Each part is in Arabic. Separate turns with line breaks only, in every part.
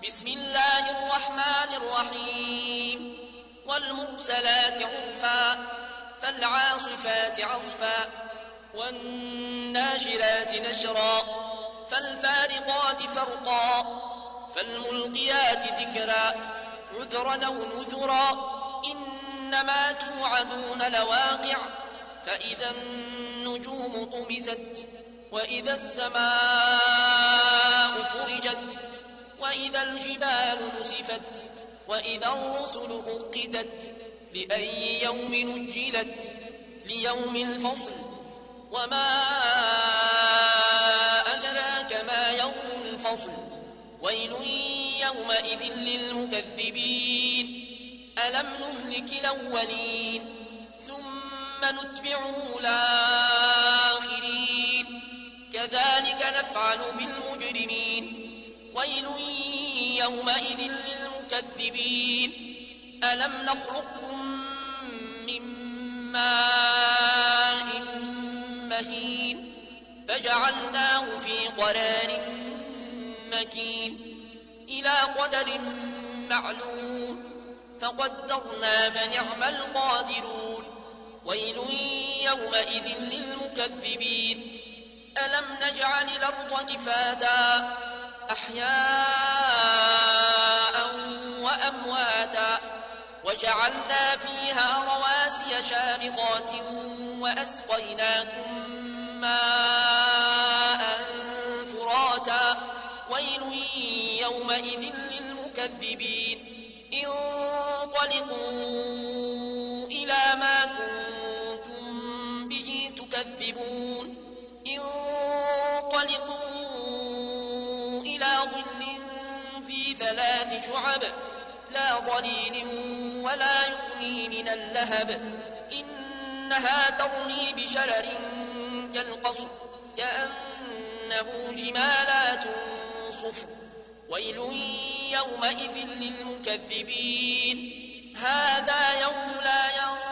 بسم الله الرحمن الرحيم والمرسلات عرفا فالعاصفات عصفا والناشرات نشرا فالفارقات فرقا فالملقيات ذكرا عذرا أو نذرا إنما توعدون لواقع فإذا النجوم طمست وإذا السماء فرجت وإذا الجبال نسفت وإذا الرسل أقتت لأي يوم نجلت ليوم الفصل وما أدراك ما يوم الفصل ويل يومئذ للمكذبين ألم نهلك الأولين ثم نتبعهم الآخرين كذلك نفعل بالمجرمين ويل يومئذ للمكذبين ألم نخلقكم من ماء مهين فجعلناه في قرار مكين إلى قدر معلوم فقدرنا فنعم القادرون ويل يومئذ للمكذبين ألم نجعل الأرض كفاتا أحياء وأمواتا وجعلنا فيها رواسي شامخات وأسقيناكم ماء فراتا ويل يومئذ للمكذبين انطلقوا إلى ما كنتم به تكذبون انطلقوا إلى ظل في 3 شعب لا ظليل ولا يغني من اللهب إنها ترمي بشرر كالقصر كأنه جمالات صفر ويل يومئذ للمكذبين هذا يوم لا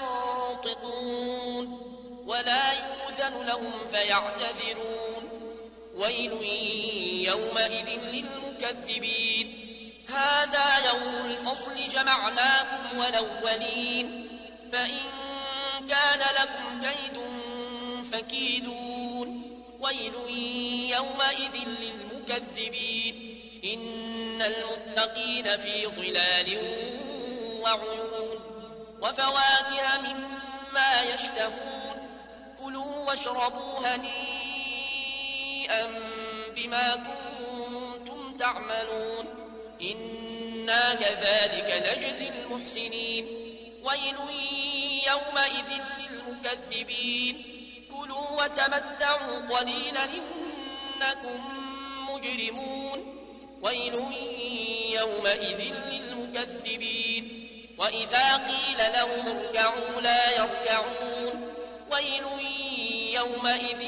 ينطقون ولا يؤذن لهم فيعتذرون ويل يومئذ للمكذبين هذا يوم الفصل جمعناكم والأولين فإن كان لكم كيد فكيدون ويل يومئذ للمكذبين إن المتقين في ظلال وعيون وفواكه مما يشتهون كلوا واشربوا هنيئا بما كنتم تعملون إنا كذلك نجزي المحسنين ويل يومئذ للمكذبين كلوا وتمتعوا قليلا إنكم مجرمون ويل يومئذ للمكذبين وإذا قيل لهم اركعوا لا يركعون ويل يومئذ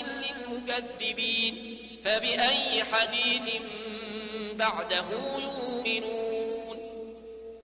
للمكذبين فبأي حديث بعده يؤمنون